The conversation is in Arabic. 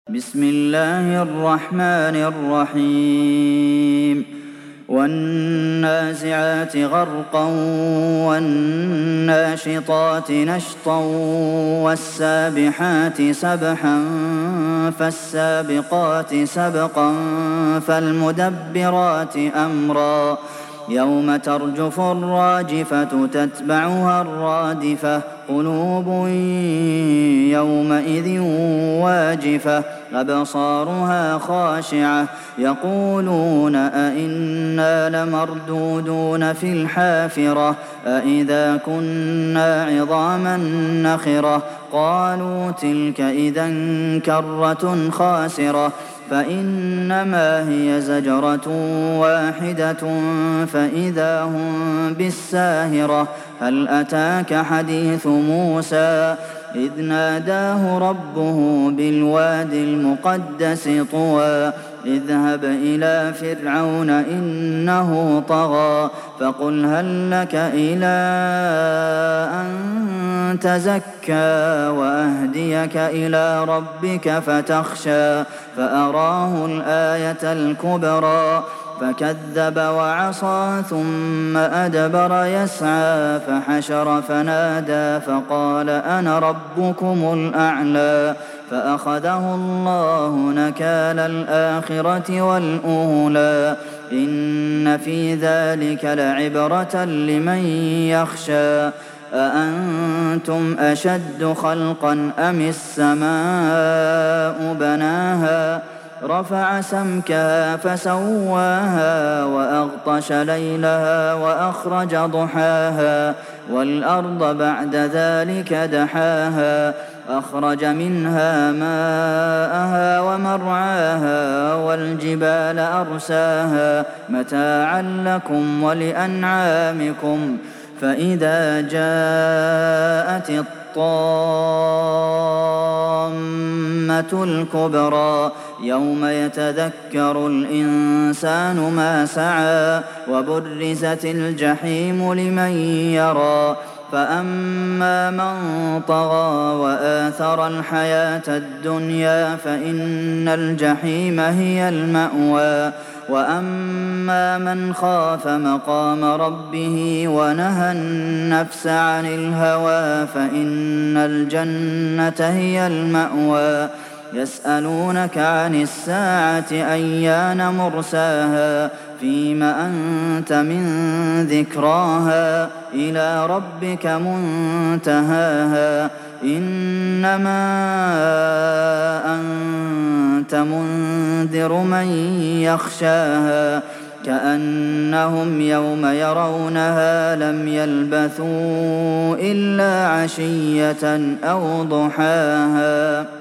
بسم الله الرحمن الرحيم والنازعات غرقا والناشطات نشطا والسابحات سبحا فالسابقات سبقا فالمدبرات أمرا يوم ترجف الراجفة تتبعها الرادفة قلوب يومئذ واجفة أبصارها خاشعة يقولون أئنا لمردودون في الحافرة أئذا كنا عظاما نخرة قالوا تلك إذا كرة خاسرة فإنما هي زجرة واحدة فإذا هم بالساهرة هل أتاك حديث موسى إذ ناداه ربه بالواد المقدس طوى اذهب إلى فرعون إنه طغى فقل هل لك إلى أن تزكى وأهديك إلى ربك فتخشى فأراه الآية الكبرى فكذب وعصى ثم أدبر يسعى فحشر فنادى فقال أنا ربكم الأعلى فأخذه الله نكال الآخرة والأولى إن في ذلك لعبرة لمن يخشى أأنتم أشد خلقا أم السماء بناها رفع سمكها فسواها وأغطش ليلها وأخرج ضحاها والأرض بعد ذلك دحاها أخرج منها ماءها ومرعاها والجبال أرساها متاعا لكم ولأنعامكم فإذا جاءت الطامة الكبرى يوم يتذكر الإنسان ما سعى وبرزت الجحيم لمن يرى فأما من طغى وآثر الحياة الدنيا فإن الجحيم هي المأوى وأما من خاف مقام ربه ونهى النفس عن الهوى فإن الجنة هي المأوى يسألونك عن الساعة أيان مرساها فيم أنت من ذكراها إلى ربك منتهاها إنما أنت منذر من يخشاها كأنهم يوم يرونها لم يلبثوا إلا عشية أو ضحاها